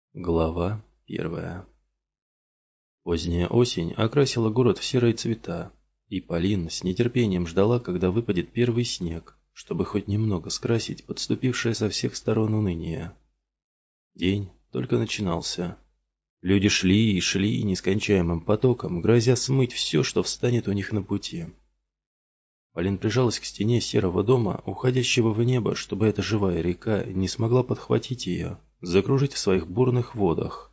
Глава 1. Поздняя осень окрасила город в серые цвета, и Полин с нетерпением ждала, когда выпадет первый снег, чтобы хоть немного скрасить подступившее со всех сторон уныние. День только начинался. Люди шли и шли нескончаемым потоком, грозя смыть все, что встанет у них на пути. Полин прижалась к стене серого дома, уходящего в небо, чтобы эта живая река не смогла подхватить ее, закружить в своих бурных водах.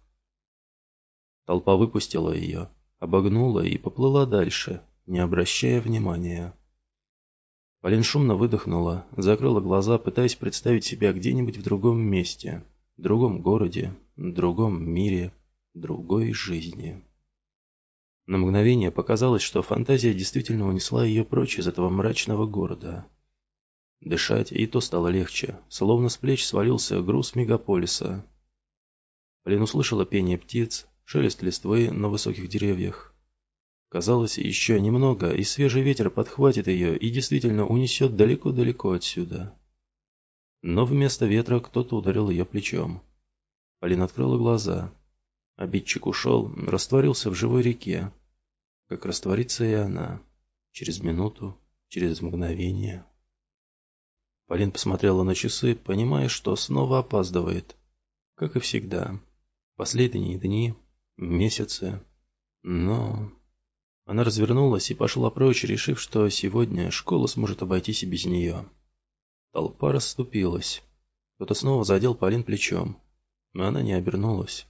Толпа выпустила ее, обогнула и поплыла дальше, не обращая внимания. Полин шумно выдохнула, закрыла глаза, пытаясь представить себя где-нибудь в другом месте, другом городе, другом мире, другой жизни. На мгновение показалось, что фантазия действительно унесла ее прочь из этого мрачного города. Дышать и то стало легче, словно с плеч свалился груз мегаполиса. Полин услышала пение птиц, шелест листвы на высоких деревьях. Казалось, еще немного, и свежий ветер подхватит ее и действительно унесет далеко-далеко отсюда. Но вместо ветра кто-то ударил ее плечом. Полин открыла глаза. Обидчик ушел, растворился в живой реке. Как растворится и она. Через минуту, через мгновение. Полин посмотрела на часы, понимая, что снова опаздывает. Как и всегда. Последние дни, месяцы. Но... Она развернулась и пошла прочь, решив, что сегодня школа сможет обойтись и без нее. Толпа расступилась. Кто-то снова задел Полин плечом. Но она не обернулась.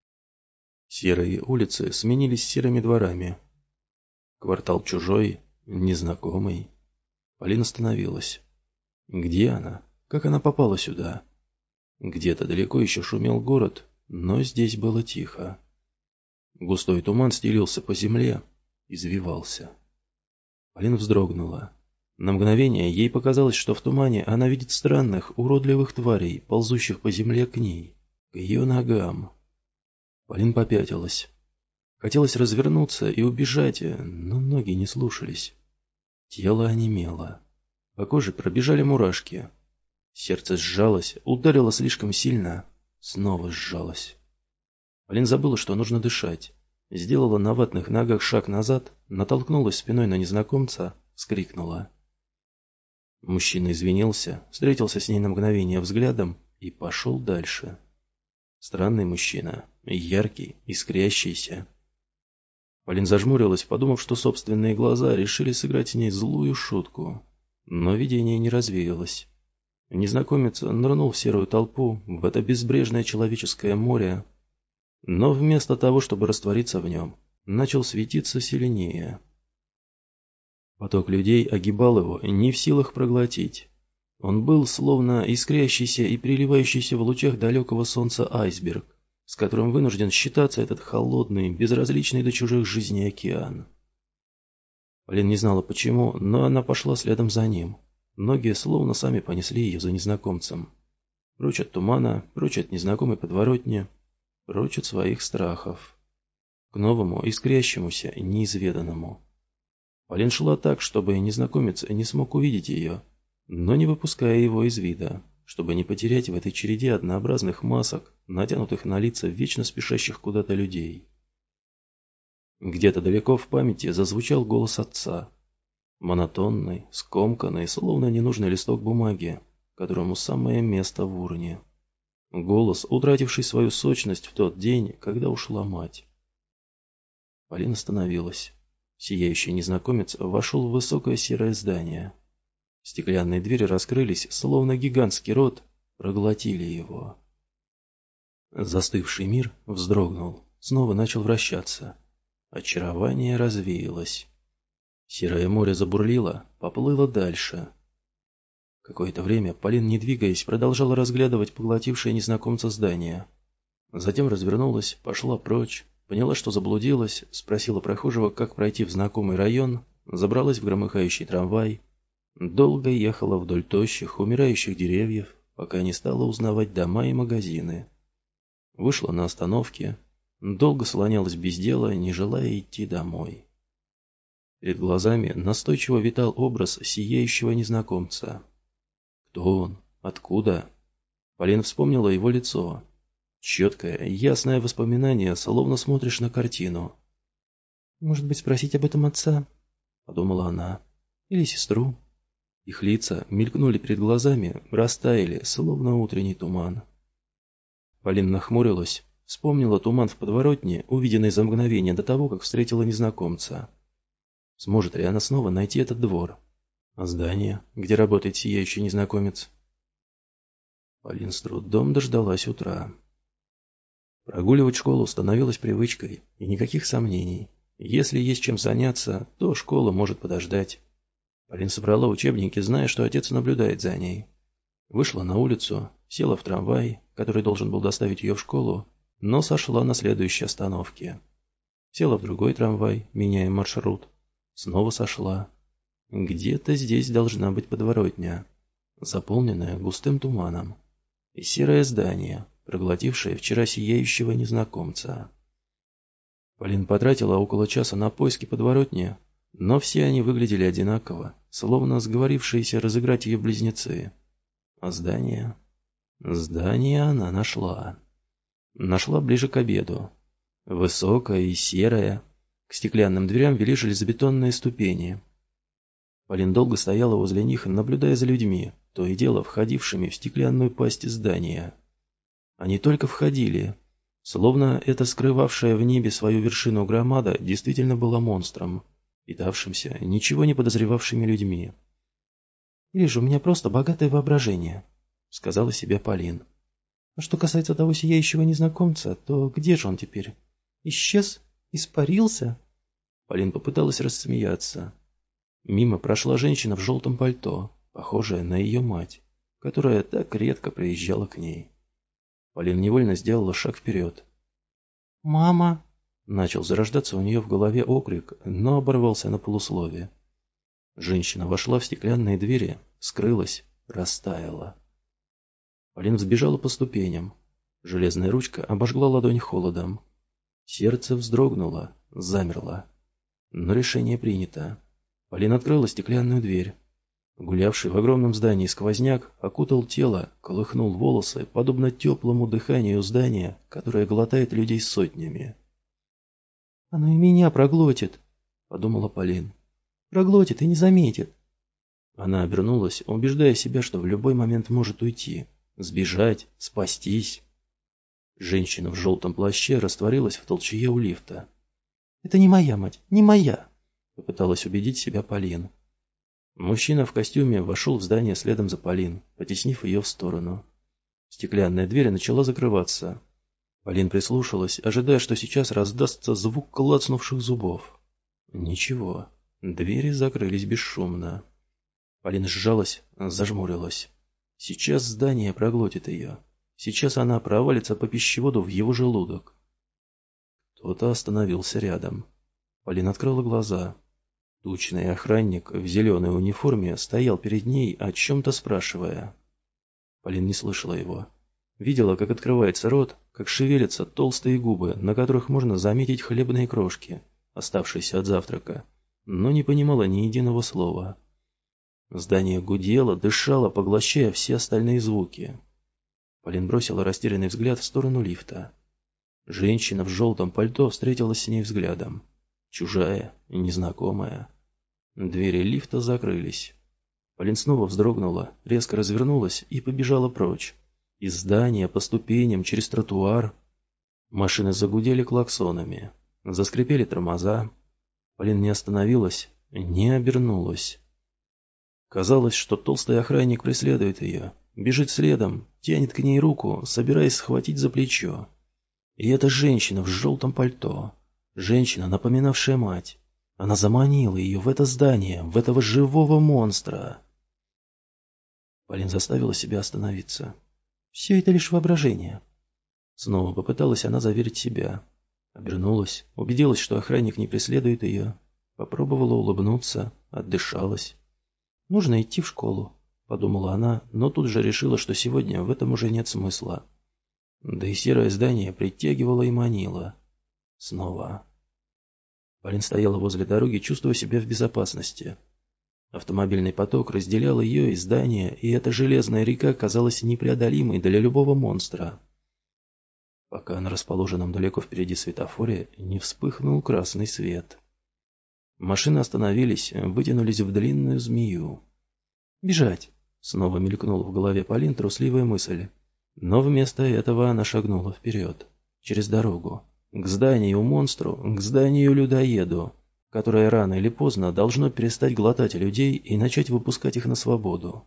Серые улицы сменились серыми дворами. Квартал чужой, незнакомый. Полин остановилась. Где она? Как она попала сюда? Где-то далеко еще шумел город, но здесь было тихо. Густой туман стелился по земле, извивался. Полин вздрогнула. На мгновение ей показалось, что в тумане она видит странных, уродливых тварей, ползущих по земле к ней, к ее ногам. Полин попятилась. Хотелось развернуться и убежать, но ноги не слушались. Тело онемело. По коже пробежали мурашки. Сердце сжалось, ударило слишком сильно, снова сжалось. Полин забыла, что нужно дышать. Сделала на ватных ногах шаг назад, натолкнулась спиной на незнакомца, вскрикнула. Мужчина извинился, встретился с ней на мгновение взглядом и пошел дальше. Странный мужчина, яркий, искрящийся. Полин зажмурилась, подумав, что собственные глаза решили сыграть с ней злую шутку. Но видение не развеялось. Незнакомец нырнул в серую толпу, в это безбрежное человеческое море, но вместо того, чтобы раствориться в нем, начал светиться сильнее. Поток людей огибал его, не в силах проглотить. Он был словно искрящийся и переливающийся в лучах далекого солнца айсберг, с которым вынужден считаться этот холодный, безразличный до чужих жизней океан. Полин не знала почему, но она пошла следом за ним. Ноги словно сами понесли ее за незнакомцем. Прочь от тумана, прочь от незнакомой подворотни, прочь от своих страхов. К новому, искрящемуся, неизведанному. Полин шла так, чтобы незнакомец не смог увидеть ее, но не выпуская его из вида, чтобы не потерять в этой череде однообразных масок, натянутых на лица вечно спешащих куда-то людей. Где-то далеко в памяти зазвучал голос отца. Монотонный, скомканный, словно ненужный листок бумаги, которому самое место в урне. Голос, утративший свою сочность в тот день, когда ушла мать. Полина остановилась. Сияющий незнакомец вошел в высокое серое здание. Стеклянные двери раскрылись, словно гигантский рот, проглотили его. Застывший мир вздрогнул, снова начал вращаться. Очарование развеялось. Серое море забурлило, поплыло дальше. Какое-то время Полин, не двигаясь, продолжала разглядывать поглотившее незнакомца здание. Затем развернулась, пошла прочь, поняла, что заблудилась, спросила прохожего, как пройти в знакомый район, забралась в громыхающий трамвай, долго ехала вдоль тощих, умирающих деревьев, пока не стала узнавать дома и магазины. Вышла на остановке, долго слонялась без дела, не желая идти домой. Перед глазами настойчиво витал образ сияющего незнакомца. Кто он? Откуда? Полина вспомнила его лицо. Четкое, ясное воспоминание, словно смотришь на картину. «Может быть, спросить об этом отца?» — подумала она. «Или сестру?» Их лица мелькнули перед глазами, растаяли, словно утренний туман. Полина нахмурилась, вспомнила туман в подворотне, увиденный за мгновение до того, как встретила незнакомца. Сможет ли она снова найти этот двор? А здание, где работает сияющий незнакомец? Полина с трудом дождалась утра. Прогуливать школу становилось привычкой, и никаких сомнений. Если есть чем заняться, то школа может подождать. Полина собрала учебники, зная, что отец наблюдает за ней. Вышла на улицу, села в трамвай, который должен был доставить ее в школу, но сошла на следующей остановке. Села в другой трамвай, меняя маршрут. Снова сошла. Где-то здесь должна быть подворотня, заполненная густым туманом, и серое здание, проглотившее вчера сияющего незнакомца. Полина потратила около часа на поиски подворотни, но все они выглядели одинаково, словно сговорившиеся разыграть ее близнецы. А здание? Здание она нашла. Нашла ближе к обеду. Высокое и серое. К стеклянным дверям вели железобетонные ступени. Полин долго стояла возле них, наблюдая за людьми, то и дело входившими в стеклянную пасть здания. Они только входили, словно эта скрывавшая в небе свою вершину громада действительно была монстром, питавшимся ничего не подозревавшими людьми. «Или же у меня просто богатое воображение», — сказала себе Полин. «А что касается того сияющего незнакомца, то где же он теперь? Исчез? Испарился?» Полин попыталась рассмеяться. Мимо прошла женщина в желтом пальто, похожая на ее мать, которая так редко приезжала к ней. Полин невольно сделала шаг вперед. «Мама!» Начал зарождаться у нее в голове окрик, но оборвался на полусловие. Женщина вошла в стеклянные двери, скрылась, растаяла. Полин взбежала по ступеням. Железная ручка обожгла ладонь холодом. Сердце вздрогнуло, замерло. Но решение принято. Полин открыла стеклянную дверь. Гулявший в огромном здании сквозняк окутал тело, колыхнул волосы, подобно теплому дыханию здания, которое глотает людей сотнями. «Оно и меня проглотит», — подумала Полин. «Проглотит и не заметит». Она обернулась, убеждая себя, что в любой момент может уйти, сбежать, спастись. Женщина в желтом плаще растворилась в толчее у лифта. «Это не моя мать, не моя», — попыталась убедить себя Полин. Мужчина в костюме вошел в здание следом за Полин, потеснив ее в сторону. Стеклянная дверь начала закрываться. Полин прислушалась, ожидая, что сейчас раздастся звук клацнувших зубов. Ничего, двери закрылись бесшумно. Полин сжалась, зажмурилась. Сейчас здание проглотит ее. Сейчас она провалится по пищеводу в его желудок. Кто-то остановился рядом. Полин открыла глаза. Тучный охранник в зеленой униформе стоял перед ней, о чем-то спрашивая. Полин не слышала его. Видела, как открывается рот, как шевелятся толстые губы, на которых можно заметить хлебные крошки, оставшиеся от завтрака, но не понимала ни единого слова. Здание гудело, дышало, поглощая все остальные звуки. Полин бросила растерянный взгляд в сторону лифта. Женщина в желтом пальто встретилась с ней взглядом. Чужая и незнакомая. Двери лифта закрылись. Полин снова вздрогнула, резко развернулась и побежала прочь. Из здания, по ступеням, через тротуар. Машины загудели клаксонами. Заскрипели тормоза. Полин не остановилась, не обернулась. Казалось, что толстый охранник преследует ее, бежит следом, тянет к ней руку, собираясь схватить за плечо. И эта женщина в желтом пальто, женщина, напоминавшая мать, она заманила ее в это здание, в этого живого монстра. Полин заставила себя остановиться. Все это лишь воображение. Снова попыталась она заверить себя. Обернулась, убедилась, что охранник не преследует ее. Попробовала улыбнуться, отдышалась. «Нужно идти в школу», — подумала она, но тут же решила, что сегодня в этом уже нет смысла. Да и серое здание притягивало и манило. Снова. Полин стояла возле дороги, чувствуя себя в безопасности. Автомобильный поток разделял ее и здание, и эта железная река казалась непреодолимой для любого монстра. пока на расположенном далеко впереди светофоре не вспыхнул красный свет. Машины остановились, вытянулись в длинную змею. «Бежать!» — снова мелькнула в голове Полин трусливая мысль. Но вместо этого она шагнула вперед, через дорогу, к зданию-монстру, к зданию-людоеду, которое рано или поздно должно перестать глотать людей и начать выпускать их на свободу.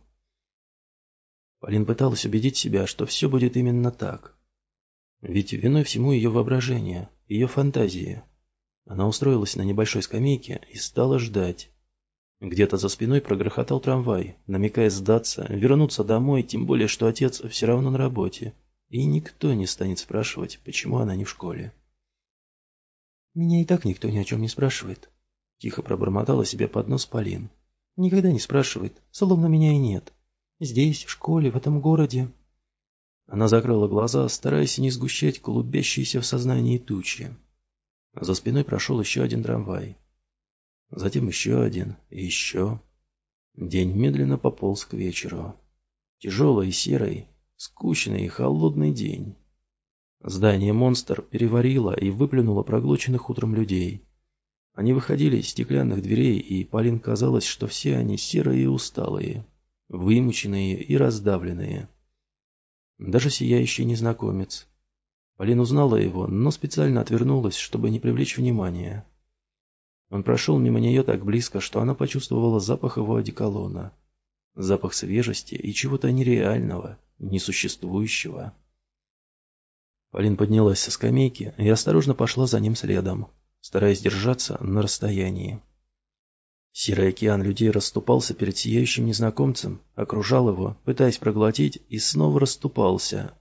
Полин пыталась убедить себя, что все будет именно так. Ведь виной всему ее воображение, ее фантазии. Она устроилась на небольшой скамейке и стала ждать. Где-то за спиной прогрохотал трамвай, намекая сдаться, вернуться домой, тем более, что отец все равно на работе, и никто не станет спрашивать, почему она не в школе. «Меня и так никто ни о чем не спрашивает», — тихо пробормотала себе под нос Полин. «Никогда не спрашивает, словно меня и нет. Здесь, в школе, в этом городе». Она закрыла глаза, стараясь не сгущать клубящиеся в сознании тучи. За спиной прошел еще один трамвай. Затем еще один и еще. День медленно пополз к вечеру. Тяжелый и серый, скучный и холодный день. Здание-монстр переварило и выплюнуло проглоченных утром людей. Они выходили из стеклянных дверей, и Полин казалось, что все они серые и усталые, вымученные и раздавленные. Даже сияющий незнакомец. Полин узнала его, но специально отвернулась, чтобы не привлечь внимания. Он прошел мимо нее так близко, что она почувствовала запах его одеколона. Запах свежести и чего-то нереального, несуществующего. Полин поднялась со скамейки и осторожно пошла за ним следом, стараясь держаться на расстоянии. Серый океан людей расступался перед сияющим незнакомцем, окружал его, пытаясь проглотить, и снова расступался.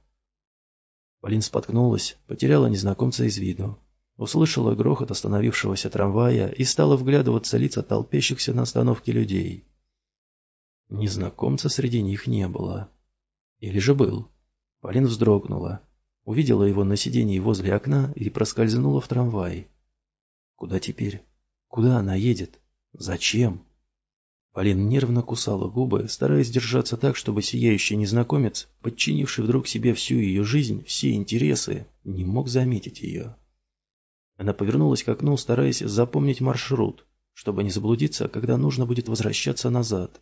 Полин споткнулась, потеряла незнакомца из виду. Услышала грохот остановившегося трамвая и стала вглядываться в лица толпящихся на остановке людей. Незнакомца среди них не было. Или же был? Полин вздрогнула, увидела его на сиденье возле окна и проскользнула в трамвай. Куда теперь? Куда она едет? Зачем? Полин нервно кусала губы, стараясь держаться так, чтобы сияющий незнакомец, подчинивший вдруг себе всю ее жизнь, все интересы, не мог заметить ее. Она повернулась к окну, стараясь запомнить маршрут, чтобы не заблудиться, когда нужно будет возвращаться назад.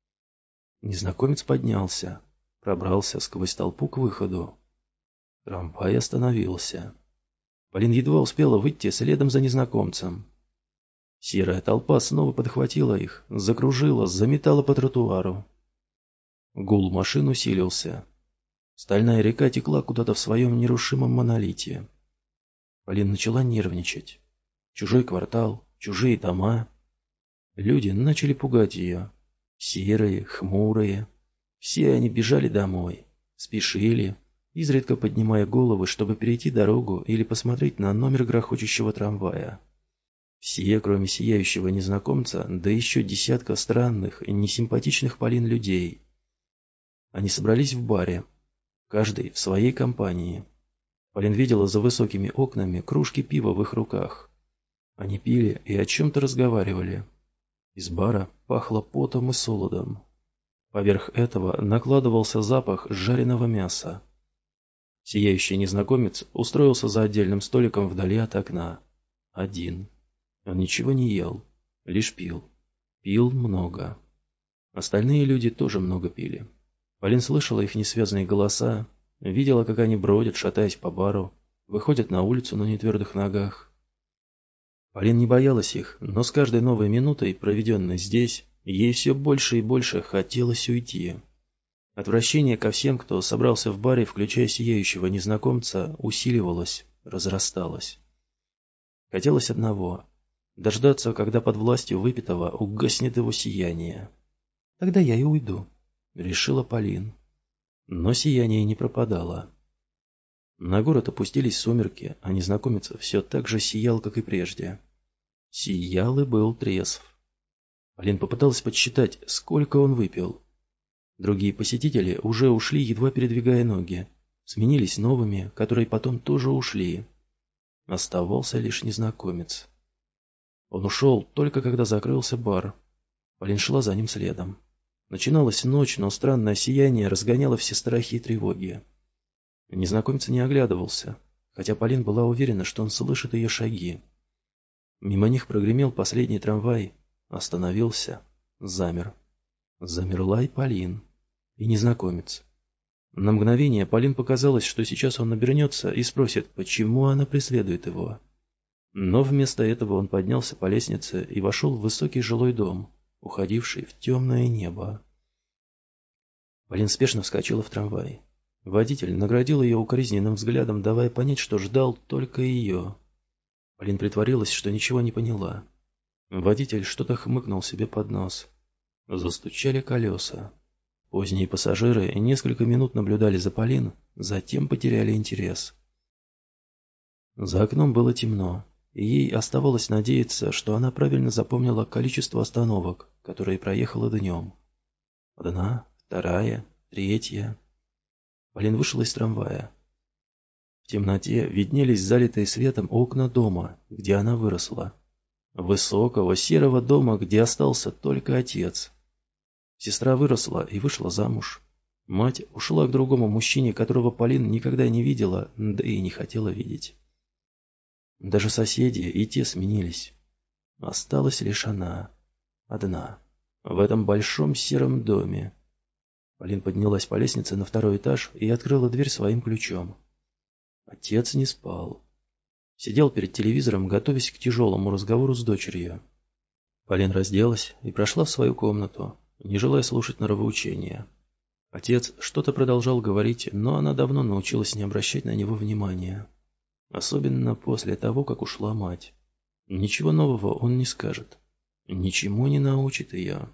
Незнакомец поднялся, пробрался сквозь толпу к выходу. Трамвай остановился. Полин едва успела выйти следом за незнакомцем. Серая толпа снова подхватила их, закружила, заметала по тротуару. Гул машин усилился. Стальная река текла куда-то в своем нерушимом монолите. Полин начала нервничать. Чужой квартал, чужие дома. Люди начали пугать ее. Серые, хмурые. Все они бежали домой, спешили, изредка поднимая головы, чтобы перейти дорогу или посмотреть на номер грохочущего трамвая. Все, кроме сияющего незнакомца, да еще десятка странных и несимпатичных Полин людей. Они собрались в баре, каждый в своей компании. Полин видела за высокими окнами кружки пива в их руках. Они пили и о чем-то разговаривали. Из бара пахло потом и солодом. Поверх этого накладывался запах жареного мяса. Сияющий незнакомец устроился за отдельным столиком вдали от окна. Один. Он ничего не ел, лишь пил. Пил много. Остальные люди тоже много пили. Полин слышала их несвязные голоса, видела, как они бродят, шатаясь по бару, выходят на улицу на нетвердых ногах. Полин не боялась их, но с каждой новой минутой, проведенной здесь, ей все больше и больше хотелось уйти. Отвращение ко всем, кто собрался в баре, включая сияющего незнакомца, усиливалось, разрасталось. Хотелось одного — дождаться, когда под властью выпитого угаснет его сияние. «Тогда я и уйду», — решила Полин. Но сияние не пропадало. На город опустились сумерки, а незнакомец все так же сиял, как и прежде. Сиял и был трезв. Полин попыталась подсчитать, сколько он выпил. Другие посетители уже ушли, едва передвигая ноги. Сменились новыми, которые потом тоже ушли. Оставался лишь незнакомец. Он ушел только когда закрылся бар. Полин шла за ним следом. Начиналась ночь, но странное сияние разгоняло все страхи и тревоги. Незнакомец не оглядывался. хотя Полин была уверена, что он слышит ее шаги. Мимо них прогремел последний трамвай, остановился, замер. Замерла и Полин, и незнакомец. На мгновение Полин показалось, что сейчас он обернется и спросит, почему она преследует его. Но вместо этого он поднялся по лестнице и вошел в высокий жилой дом, уходивший в темное небо. Полин спешно вскочила в трамвай. Водитель наградил ее укоризненным взглядом, давая понять, что ждал только ее. Полин притворилась, что ничего не поняла. Водитель что-то хмыкнул себе под нос. Застучали колеса. Поздние пассажиры несколько минут наблюдали за Полин, затем потеряли интерес. За окном было темно, и ей оставалось надеяться, что она правильно запомнила количество остановок, которые проехала днем. 1, 2, 3. Полин вышла из трамвая. В темноте виднелись залитые светом окна дома, где она выросла. Высокого серого дома, где остался только отец. Сестра выросла и вышла замуж. Мать ушла к другому мужчине, которого Полин никогда не видела, да и не хотела видеть. Даже соседи и те сменились. Осталась лишь она, одна, в этом большом сером доме. Полин поднялась по лестнице на 2-й этаж и открыла дверь своим ключом. Отец не спал. Сидел перед телевизором, готовясь к тяжелому разговору с дочерью. Полин разделась и прошла в свою комнату, не желая слушать норовоучения. Отец что-то продолжал говорить, но она давно научилась не обращать на него внимания. Особенно после того, как ушла мать. Ничего нового он не скажет. Ничему не научит ее.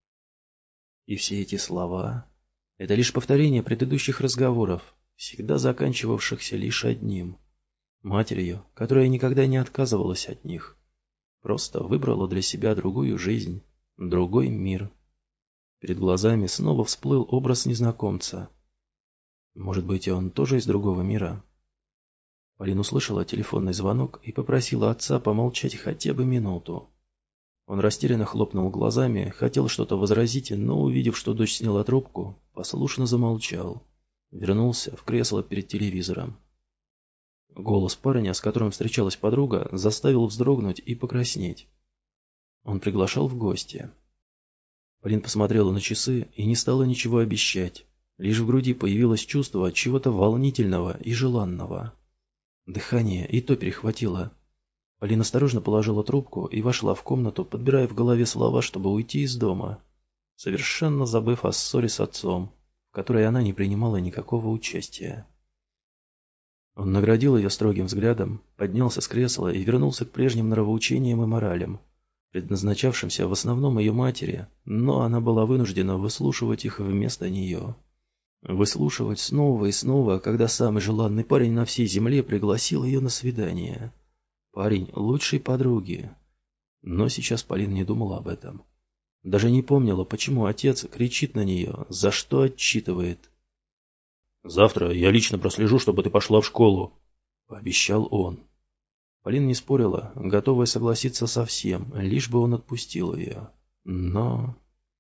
И все эти слова — это лишь повторение предыдущих разговоров, всегда заканчивавшихся лишь одним. Матерью, которая никогда не отказывалась от них. Просто выбрала для себя другую жизнь, другой мир. Перед глазами снова всплыл образ незнакомца. Может быть, он тоже из другого мира? Полин услышала телефонный звонок и попросила отца помолчать хотя бы минуту. Он растерянно хлопнул глазами, хотел что-то возразить, но, увидев, что дочь сняла трубку, послушно замолчал. Вернулся в кресло перед телевизором. Голос парня, с которым встречалась подруга, заставил вздрогнуть и покраснеть. Он приглашал в гости. Полин посмотрела на часы и не стала ничего обещать. Лишь в груди появилось чувство чего-то волнительного и желанного. Дыхание и то перехватило. Полина осторожно положила трубку и вошла в комнату, подбирая в голове слова, чтобы уйти из дома, совершенно забыв о ссоре с отцом, в которой она не принимала никакого участия. Он наградил ее строгим взглядом, поднялся с кресла и вернулся к прежним нравоучениям и моралям, предназначавшимся в основном ее матери, но она была вынуждена выслушивать их вместо нее. Выслушивать снова и снова, когда самый желанный парень на всей земле пригласил ее на свидание. Парень лучшей подруги. Но сейчас Полина не думала об этом. Даже не помнила, почему отец кричит на нее, за что отчитывает. «Завтра я лично прослежу, чтобы ты пошла в школу», — пообещал он. Полина не спорила, готовая согласиться со всем, лишь бы он отпустил ее. Но...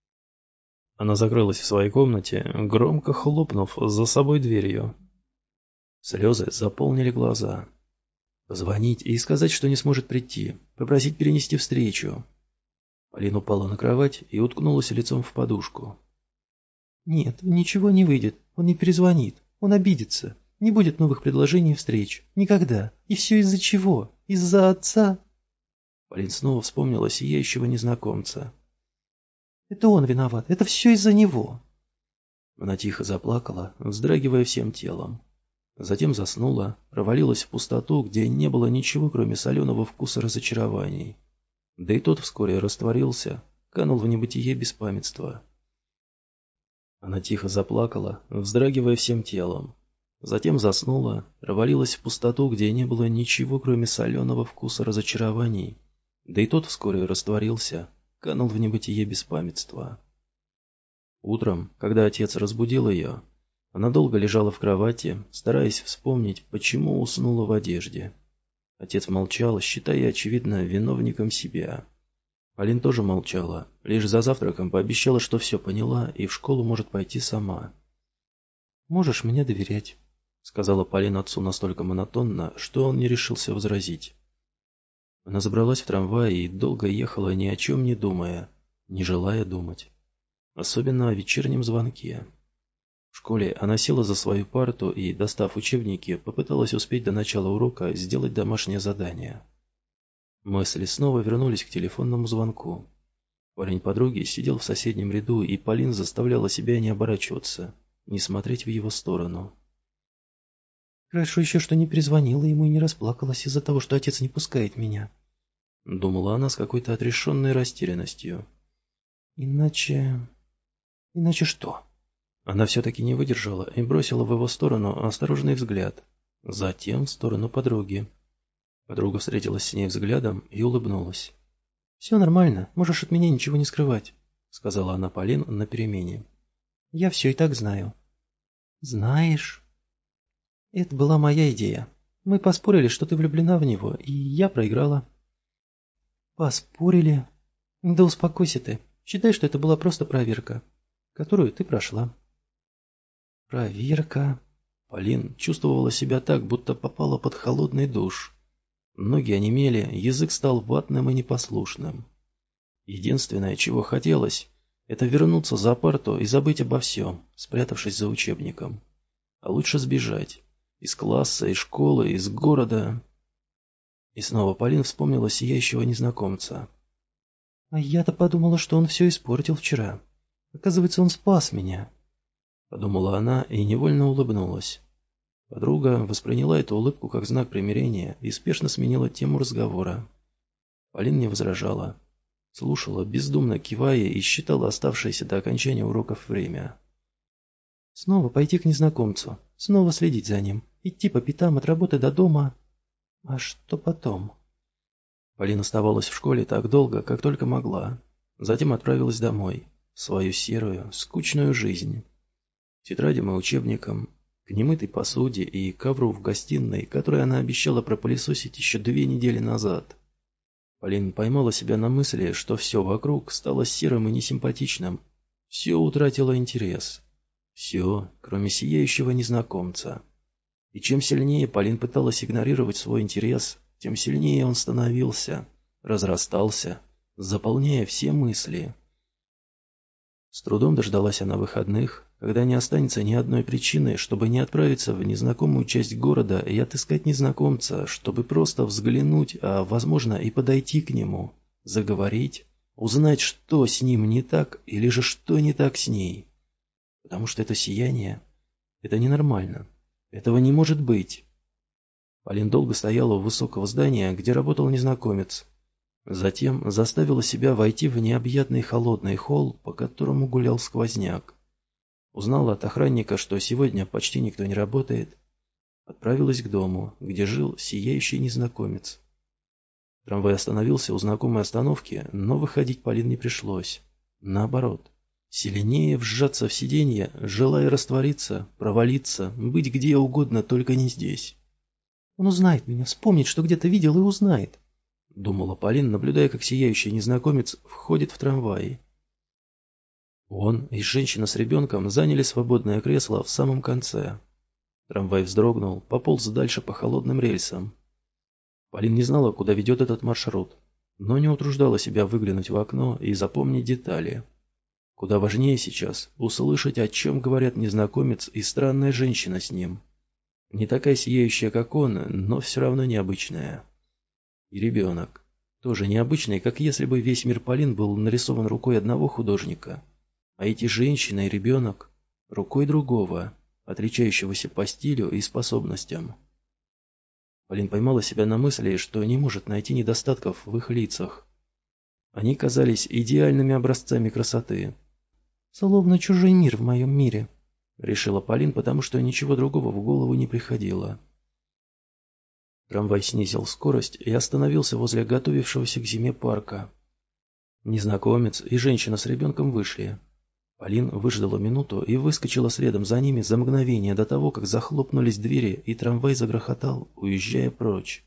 Она закрылась в своей комнате, громко хлопнув за собой дверью. Слезы заполнили глаза. Позвонить и сказать, что не сможет прийти, попросить перенести встречу. Полина упала на кровать и уткнулась лицом в подушку. «Нет, ничего не выйдет, он не перезвонит, он обидится, не будет новых предложений и встреч, никогда. И все из-за чего? Из-за отца?» Полин снова вспомнила сияющего незнакомца. «Это он виноват, это все из-за него». Она тихо заплакала, вздрагивая всем телом. Затем заснула, провалилась в пустоту, где не было ничего, кроме соленого вкуса разочарований. Да и тот вскоре растворился, канул в небытие беспамятства. Она тихо заплакала, вздрагивая всем телом. Затем заснула, провалилась в пустоту, где не было ничего, кроме соленого вкуса разочарований. Да и тот вскоре растворился, канул в небытие беспамятства. Утром, когда отец разбудил ее, она долго лежала в кровати, стараясь вспомнить, почему уснула в одежде. Отец молчал, считая, очевидно, виновником себя. Полин тоже молчала, лишь за завтраком пообещала, что все поняла и в школу может пойти сама. «Можешь мне доверять», — сказала Полина отцу настолько монотонно, что он не решился возразить. Она забралась в трамвай и долго ехала, ни о чем не думая, не желая думать. Особенно о вечернем звонке. В школе она села за свою парту и, достав учебники, попыталась успеть до начала урока сделать домашнее задание. Мысли снова вернулись к телефонному звонку. Парень подруги сидел в соседнем ряду, и Полин заставляла себя не оборачиваться, не смотреть в его сторону. «Хорошо еще, что не перезвонила ему и не расплакалась из-за того, что отец не пускает меня», — думала она с какой-то отрешенной растерянностью. «Иначе что?» Она все-таки не выдержала и бросила в его сторону осторожный взгляд, затем в сторону подруги. Подруга встретилась с ней взглядом и улыбнулась. «Все нормально, можешь от меня ничего не скрывать», — сказала она Полин на перемене. «Я все и так знаю». «Знаешь?» «Это была моя идея. Мы поспорили, что ты влюблена в него, и я проиграла». «Поспорили? Да успокойся ты. Считай, что это была просто проверка, которую ты прошла». «Проверка?» Полин чувствовала себя так, будто попала под холодный душ. Ноги онемели, язык стал ватным и непослушным. Единственное, чего хотелось, это вернуться за парту и забыть обо всем, спрятавшись за учебником. А лучше сбежать. Из класса, из школы, из города. И снова Полин вспомнила сияющего незнакомца. «А я-то подумала, что он все испортил вчера. Оказывается, он спас меня», — подумала она и невольно улыбнулась. Подруга восприняла эту улыбку как знак примирения и спешно сменила тему разговора. Полин не возражала. Слушала, бездумно кивая, и считала оставшееся до окончания уроков время. «Снова пойти к незнакомцу, снова следить за ним, идти по пятам от работы до дома. А что потом?» Полина оставалась в школе так долго, как только могла. Затем отправилась домой, в свою серую, скучную жизнь. К тетрадям и учебникам, к немытой посуде и ковру в гостиной, который она обещала пропылесосить еще 2 недели назад. Полина поймала себя на мысли, что все вокруг стало серым и несимпатичным. Все утратило интерес. Все, кроме сияющего незнакомца. И чем сильнее Полин пыталась игнорировать свой интерес, тем сильнее он становился, разрастался, заполняя все мысли. С трудом дождалась она выходных, когда не останется ни одной причины, чтобы не отправиться в незнакомую часть города и отыскать незнакомца, чтобы просто взглянуть, а, возможно, и подойти к нему, заговорить, узнать, что с ним не так или же что не так с ней. Потому что это сияние, это ненормально, этого не может быть. Полин долго стояла у высокого здания, где работал незнакомец. Затем заставила себя войти в необъятный холодный холл, по которому гулял сквозняк. Узнала от охранника, что сегодня почти никто не работает. Отправилась к дому, где жил сияющий незнакомец. Трамвай остановился у знакомой остановки, но выходить Полин не пришлось. Наоборот, сильнее вжаться в сиденье, желая раствориться, провалиться, быть где угодно, только не здесь. «Он узнает меня, вспомнит, что где-то видел, и узнает», — думала Полин, наблюдая, как сияющий незнакомец входит в трамвай. Он и женщина с ребенком заняли свободное кресло в самом конце. Трамвай вздрогнул, пополз дальше по холодным рельсам. Полин не знала, куда ведет этот маршрут, но не утруждала себя выглянуть в окно и запомнить детали. Куда важнее сейчас услышать, о чем говорят незнакомец и странная женщина с ним. Не такая сияющая, как он, но все равно необычная. И ребенок. Тоже необычный, как если бы весь мир Полин был нарисован рукой одного художника. А эти женщина и ребенок рукой другого, отличающегося по стилю и способностям. Полин поймала себя на мысли, что не может найти недостатков в их лицах. Они казались идеальными образцами красоты. «Словно чужой мир в моем мире», — решила Полин, потому что ничего другого в голову не приходило. Трамвай снизил скорость и остановился возле готовившегося к зиме парка. Незнакомец и женщина с ребенком вышли. Полин выждала минуту и выскочила следом за ними за мгновение до того, как захлопнулись двери, и трамвай загрохотал, уезжая прочь.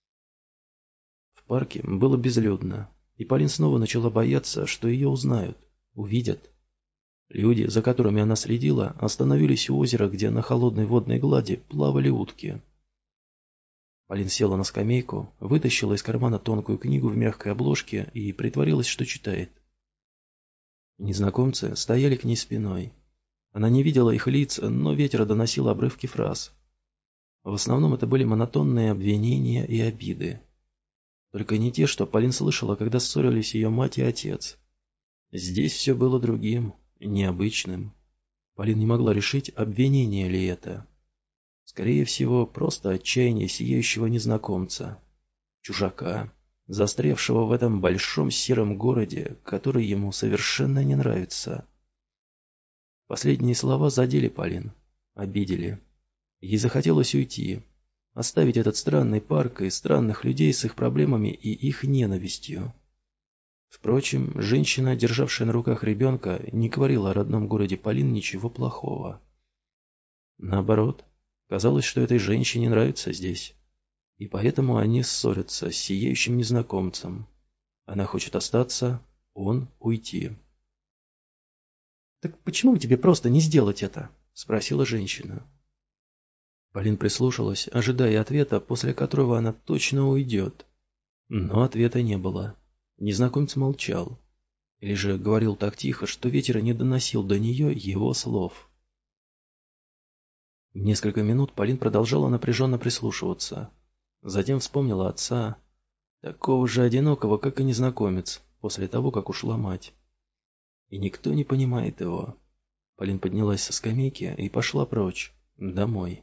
В парке было безлюдно, и Полин снова начала бояться, что ее узнают, увидят. Люди, за которыми она следила, остановились у озера, где на холодной водной глади плавали утки. Полин села на скамейку, вытащила из кармана тонкую книгу в мягкой обложке и притворилась, что читает. Незнакомцы стояли к ней спиной. Она не видела их лиц, но ветер доносил обрывки фраз. В основном это были монотонные обвинения и обиды. Только не те, что Полин слышала, когда ссорились ее мать и отец. Здесь все было другим, необычным. Полин не могла решить, обвинение ли это. Скорее всего, просто отчаяние сияющего незнакомца, чужака, застрявшего в этом большом сером городе, который ему совершенно не нравится. Последние слова задели Полин, обидели. Ей захотелось уйти, оставить этот странный парк и странных людей с их проблемами и их ненавистью. Впрочем, женщина, державшая на руках ребенка, не говорила о родном городе Полин ничего плохого. Наоборот, казалось, что этой женщине нравится здесь. И поэтому они ссорятся с сияющим незнакомцем. Она хочет остаться, он уйти. «Так почему бы тебе просто не сделать это?» — спросила женщина. Полин прислушалась, ожидая ответа, после которого она точно уйдет. Но ответа не было. Незнакомец молчал. Или же говорил так тихо, что ветер не доносил до нее его слов. Несколько минут Полин продолжала напряженно прислушиваться. Затем вспомнила отца, такого же одинокого, как и незнакомец, после того, как ушла мать. И никто не понимает его. Полин поднялась со скамейки и пошла прочь, домой.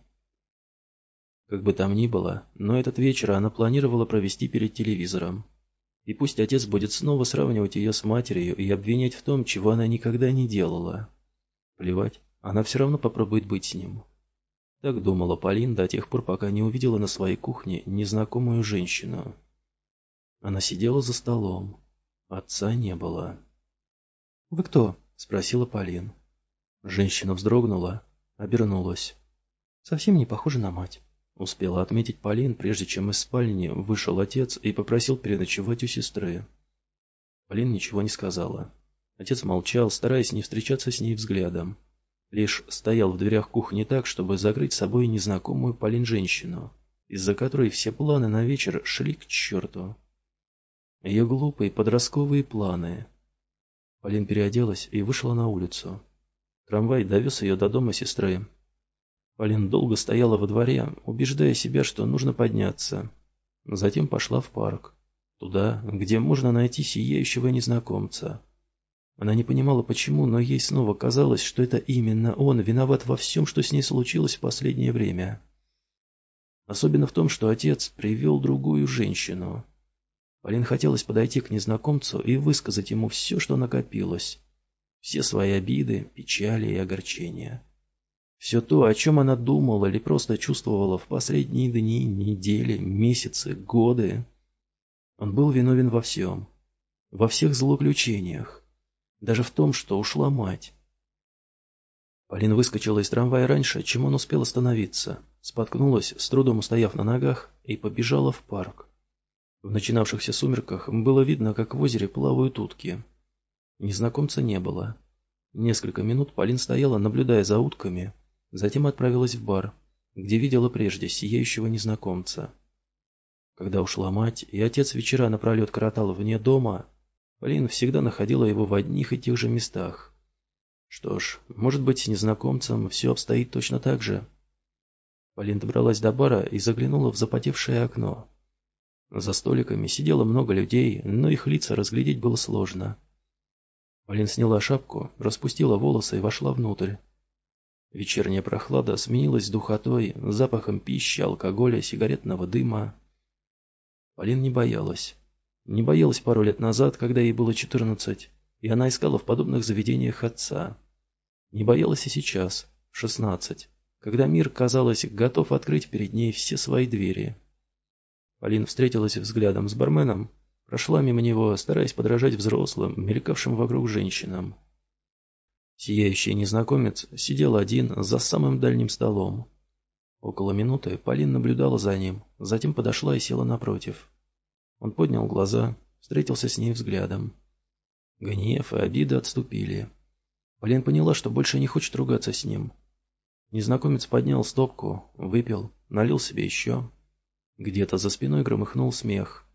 Как бы там ни было, но этот вечер она планировала провести перед телевизором. И пусть отец будет снова сравнивать ее с матерью и обвинять в том, чего она никогда не делала. Плевать, она все равно попробует быть с ним. Так думала Полин до тех пор, пока не увидела на своей кухне незнакомую женщину. Она сидела за столом. Отца не было. «Вы кто?» — спросила Полин. Женщина вздрогнула, обернулась. «Совсем не похожа на мать», — успела отметить Полин, прежде чем из спальни вышел отец и попросил переночевать у сестры. Полин ничего не сказала. Отец молчал, стараясь не встречаться с ней взглядом. Лишь стоял в дверях кухни так, чтобы закрыть собой незнакомую Полин женщину, из-за которой все планы на вечер шли к черту. Ее глупые подростковые планы. Полин переоделась и вышла на улицу. Трамвай довез ее до дома сестры. Полин долго стояла во дворе, убеждая себя, что нужно подняться. Затем пошла в парк, туда, где можно найти сияющего незнакомца. Она не понимала, почему, но ей снова казалось, что это именно он виноват во всем, что с ней случилось в последнее время. Особенно в том, что отец привел другую женщину. Полин хотелось подойти к незнакомцу и высказать ему все, что накопилось. Все свои обиды, печали и огорчения. Все то, о чем она думала или просто чувствовала в последние дни, недели, месяцы, годы. Он был виновен во всем. Во всех злоключениях. Даже в том, что ушла мать. Полин выскочила из трамвая раньше, чем он успел остановиться, споткнулась, с трудом устояв на ногах, и побежала в парк. В начинавшихся сумерках было видно, как в озере плавают утки. Незнакомца не было. Несколько минут Полин стояла, наблюдая за утками, затем отправилась в бар, где видела прежде сияющего незнакомца. Когда ушла мать, и отец вечера напролет коротал вне дома, Полин всегда находила его в одних и тех же местах. Что ж, может быть, с незнакомцем все обстоит точно так же. Полин добралась до бара и заглянула в запотевшее окно. За столиками сидело много людей, но их лица разглядеть было сложно. Полин сняла шапку, распустила волосы и вошла внутрь. Вечерняя прохлада сменилась духотой, запахом пищи, алкоголя, сигаретного дыма. Полин не боялась. Не боялась пару лет назад, когда ей было 14, и она искала в подобных заведениях отца. Не боялась и сейчас, в 16, когда мир, казалось, готов открыть перед ней все свои двери. Полин встретилась взглядом с барменом, прошла мимо него, стараясь подражать взрослым, мелькавшим вокруг женщинам. Сияющий незнакомец сидел один за самым дальним столом. Около минуты Полин наблюдала за ним, затем подошла и села напротив. Он поднял глаза, встретился с ней взглядом. Гнев и обида отступили. Полин поняла, что больше не хочет ругаться с ним. Незнакомец поднял стопку, выпил, налил себе еще. Где-то за спиной громыхнул смех.